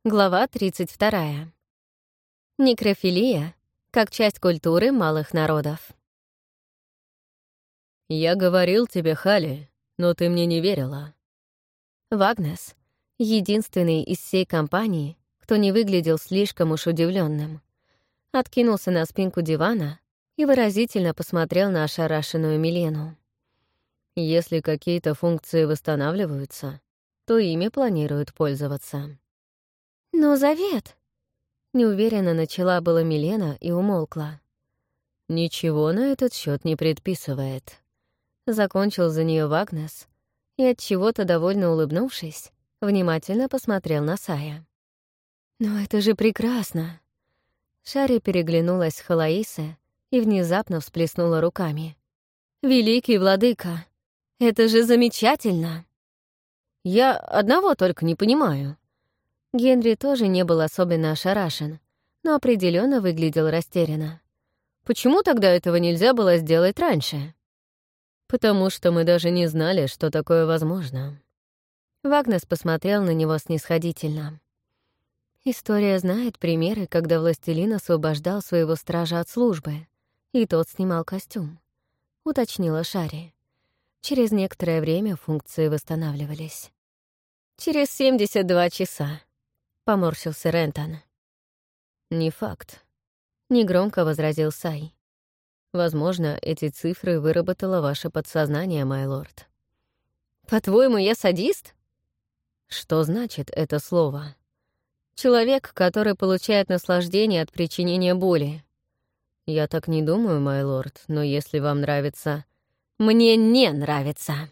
Глава 32. Некрофилия как часть культуры малых народов. «Я говорил тебе, Хали, но ты мне не верила». Вагнес — единственный из всей компании, кто не выглядел слишком уж удивленным, откинулся на спинку дивана и выразительно посмотрел на ошарашенную Милену. «Если какие-то функции восстанавливаются, то ими планируют пользоваться». «Но завет!» — неуверенно начала была Милена и умолкла. «Ничего на этот счет не предписывает». Закончил за нее Вагнес и, от чего-то довольно улыбнувшись, внимательно посмотрел на Сая. «Но это же прекрасно!» Шари переглянулась с Халаисе и внезапно всплеснула руками. «Великий владыка! Это же замечательно!» «Я одного только не понимаю». Генри тоже не был особенно ошарашен, но определенно выглядел растерянно. «Почему тогда этого нельзя было сделать раньше?» «Потому что мы даже не знали, что такое возможно». Вагнес посмотрел на него снисходительно. История знает примеры, когда властелин освобождал своего стража от службы, и тот снимал костюм, — уточнила Шари. Через некоторое время функции восстанавливались. «Через 72 часа», — поморщился Рентон. «Не факт», — негромко возразил Сай. «Возможно, эти цифры выработало ваше подсознание, майлорд». «По-твоему, я садист?» Что значит это слово? «Человек, который получает наслаждение от причинения боли». Я так не думаю, майлорд, но если вам нравится... «Мне не нравится».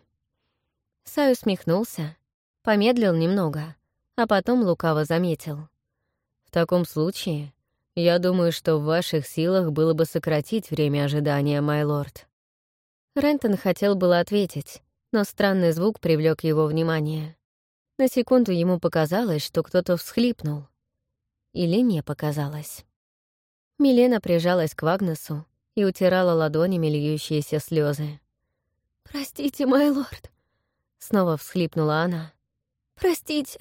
Сай усмехнулся, помедлил немного, а потом лукаво заметил. В таком случае, я думаю, что в ваших силах было бы сократить время ожидания, майлорд. Рентон хотел было ответить, но странный звук привлек его внимание. На секунду ему показалось, что кто-то всхлипнул. Или не показалось. Милена прижалась к Вагнесу и утирала ладонями льющиеся слезы. «Простите, майлорд», — снова всхлипнула она. «Простите».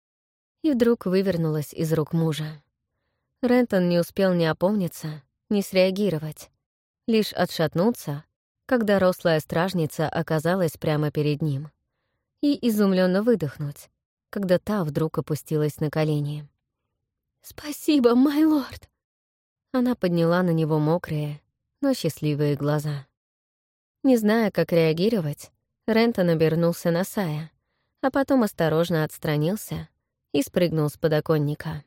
И вдруг вывернулась из рук мужа. Рентон не успел ни опомниться, ни среагировать, лишь отшатнуться, когда рослая стражница оказалась прямо перед ним, и изумленно выдохнуть, когда та вдруг опустилась на колени. «Спасибо, майлорд!» Она подняла на него мокрые, но счастливые глаза. Не зная, как реагировать, Рентон обернулся на Сая, а потом осторожно отстранился и спрыгнул с подоконника.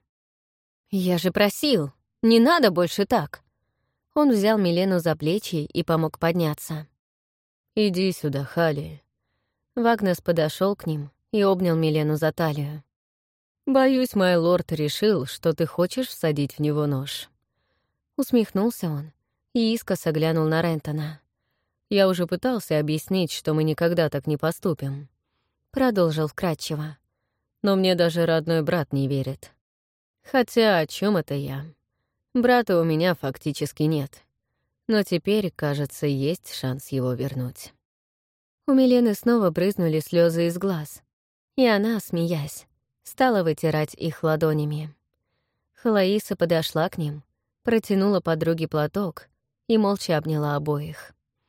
«Я же просил! Не надо больше так!» Он взял Милену за плечи и помог подняться. «Иди сюда, Хали». Вагнес подошел к ним и обнял Милену за талию. «Боюсь, майлорд решил, что ты хочешь всадить в него нож». Усмехнулся он и искоса глянул на Рентона. «Я уже пытался объяснить, что мы никогда так не поступим», — продолжил вкратчиво. «Но мне даже родной брат не верит. Хотя о чем это я? Брата у меня фактически нет. Но теперь, кажется, есть шанс его вернуть». У Милены снова брызнули слезы из глаз, и она, смеясь, стала вытирать их ладонями. Халаиса подошла к ним, протянула подруге платок и молча обняла обоих.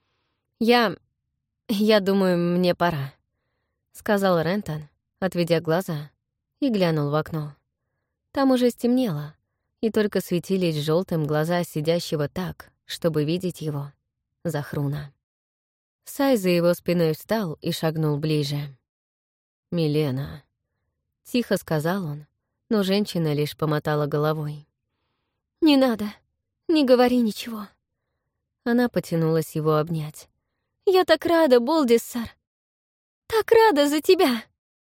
«Я думаю, мне пора», — сказал Рентон, отведя глаза, и глянул в окно. Там уже стемнело, и только светились желтым глаза сидящего так, чтобы видеть его, Захруна. Сай за его спиной встал и шагнул ближе. «Милена», — тихо сказал он, но женщина лишь помотала головой. «Не надо, не говори ничего». Она потянулась его обнять. «Я так рада, Болдиссар! Так рада за тебя!»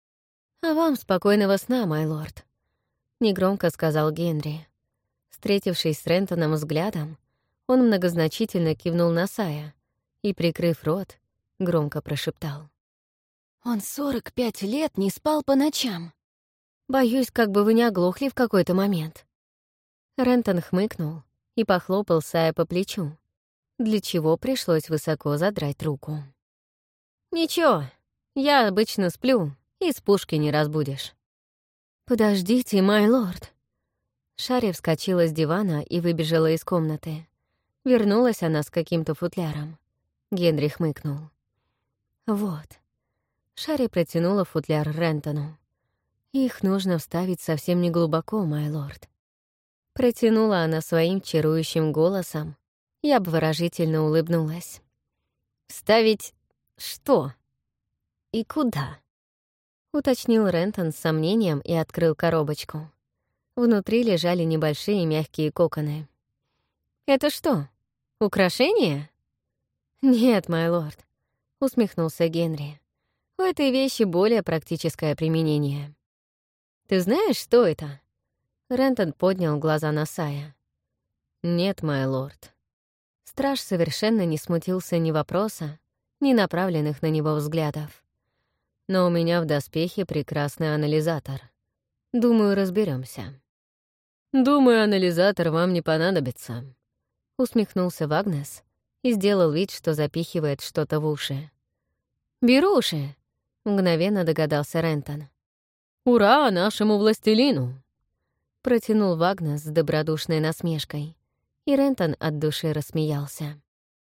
«А вам спокойного сна, майлорд», — негромко сказал Генри. Встретившись с Рентоном взглядом, он многозначительно кивнул на Сая и, прикрыв рот, громко прошептал. «Он 45 лет не спал по ночам. Боюсь, как бы вы не оглохли в какой-то момент». Рентон хмыкнул и похлопал Сая по плечу, для чего пришлось высоко задрать руку. «Ничего, я обычно сплю, и с пушки не разбудишь». «Подождите, май лорд!» Шарри вскочила с дивана и выбежала из комнаты. Вернулась она с каким-то футляром. Генри хмыкнул. «Вот». Шарри протянула футляр Рентону. «Их нужно вставить совсем не глубоко, май лорд». Протянула она своим чарующим голосом и обворожительно улыбнулась. «Вставить что? И куда?» — уточнил Рентон с сомнением и открыл коробочку. Внутри лежали небольшие мягкие коконы. «Это что, украшение?» «Нет, май лорд», — усмехнулся Генри. «У этой вещи более практическое применение». «Ты знаешь, что это?» Рентон поднял глаза на Сая. «Нет, май лорд». Страж совершенно не смутился ни вопроса, ни направленных на него взглядов. «Но у меня в доспехе прекрасный анализатор. Думаю, разберемся. «Думаю, анализатор вам не понадобится», — усмехнулся Вагнес и сделал вид, что запихивает что-то в уши. «Беруши!» — мгновенно догадался Рентон. «Ура нашему властелину!» — протянул Вагнес с добродушной насмешкой, и Рентон от души рассмеялся.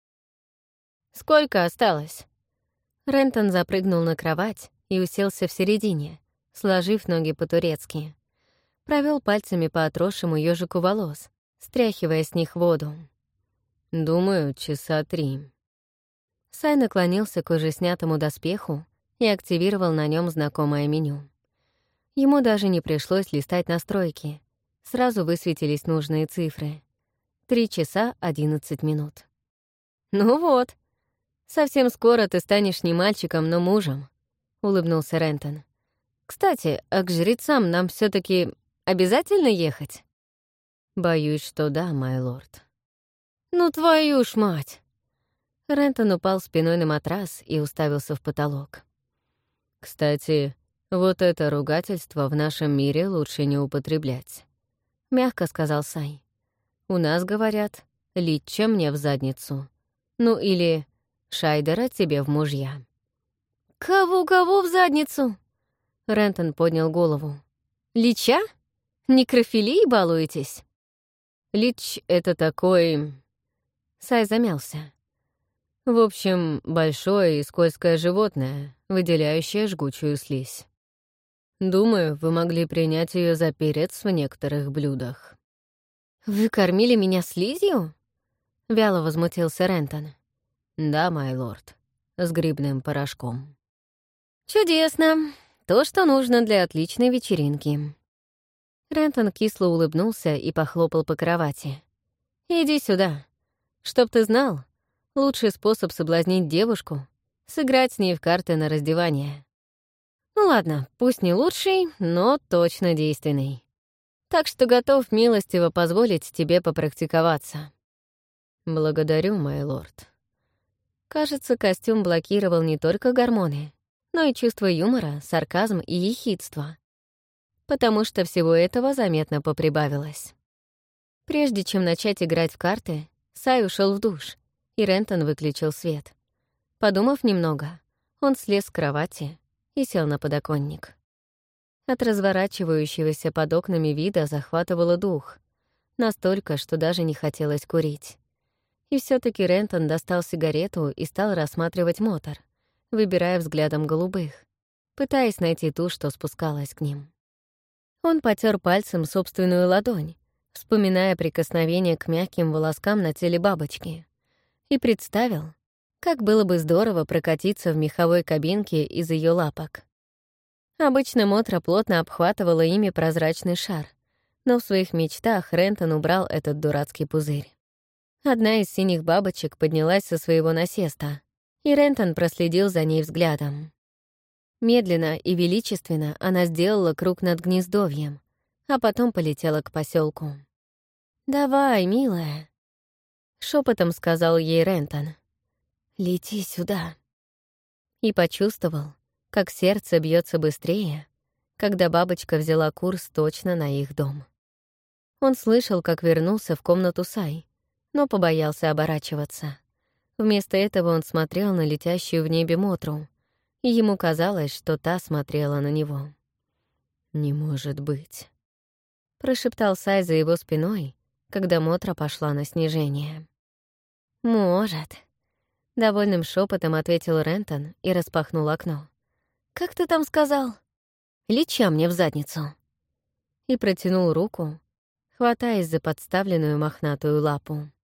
«Сколько осталось?» Рентон запрыгнул на кровать и уселся в середине, сложив ноги по-турецки. Провел пальцами по отросшему ёжику волос, стряхивая с них воду. «Думаю, 3 часа». Сай наклонился к уже снятому доспеху и активировал на нем знакомое меню. Ему даже не пришлось листать настройки. Сразу высветились нужные цифры. 3 часа 11 минут. «Ну вот, совсем скоро ты станешь не мальчиком, но мужем», — улыбнулся Рентон. «Кстати, а к жрецам нам все таки обязательно ехать?» «Боюсь, что да, май лорд». «Ну твою ж мать!» Рентон упал спиной на матрас и уставился в потолок. «Кстати, вот это ругательство в нашем мире лучше не употреблять», — мягко сказал Сай. «У нас говорят, лича мне в задницу. Ну или Шайдера тебе в мужья». «Кого-кого в задницу?» Рентон поднял голову. «Лича? Некрофилией балуетесь?» «Лич — это такой...» Сай замялся. «В общем, большое и скользкое животное, выделяющее жгучую слизь. Думаю, вы могли принять ее за перец в некоторых блюдах». «Вы кормили меня слизью?» — вяло возмутился Рентон. «Да, май лорд, с грибным порошком». «Чудесно. То, что нужно для отличной вечеринки». Рентон кисло улыбнулся и похлопал по кровати. «Иди сюда. Чтоб ты знал, лучший способ соблазнить девушку — сыграть с ней в карты на раздевание. Ну ладно, пусть не лучший, но точно действенный. Так что готов милостиво позволить тебе попрактиковаться». «Благодарю, май лорд». Кажется, костюм блокировал не только гормоны, но и чувство юмора, сарказм и ехидство. Потому что всего этого заметно поприбавилось. Прежде чем начать играть в карты, Сай ушел в душ, и Рентон выключил свет. Подумав немного, он слез с кровати и сел на подоконник. От разворачивающегося под окнами вида захватывало дух, настолько, что даже не хотелось курить. И все таки Рентон достал сигарету и стал рассматривать мотор, выбирая взглядом голубых, пытаясь найти ту, что спускалась к ним. Он потер пальцем собственную ладонь, вспоминая прикосновение к мягким волоскам на теле бабочки, и представил, как было бы здорово прокатиться в меховой кабинке из ее лапок. Обычно Мотра плотно обхватывала ими прозрачный шар, но в своих мечтах Рентон убрал этот дурацкий пузырь. Одна из синих бабочек поднялась со своего насеста, и Рентон проследил за ней взглядом. Медленно и величественно она сделала круг над гнездовьем, а потом полетела к поселку. «Давай, милая», — шепотом сказал ей Рентон. «Лети сюда». И почувствовал, как сердце бьется быстрее, когда бабочка взяла курс точно на их дом. Он слышал, как вернулся в комнату Сай, но побоялся оборачиваться. Вместо этого он смотрел на летящую в небе Мотру, и ему казалось, что та смотрела на него. «Не может быть», — прошептал Сай за его спиной, когда Мотра пошла на снижение. «Может», — довольным шепотом ответил Рентон и распахнул окно. «Как ты там сказал? Леча мне в задницу». И протянул руку, хватаясь за подставленную мохнатую лапу.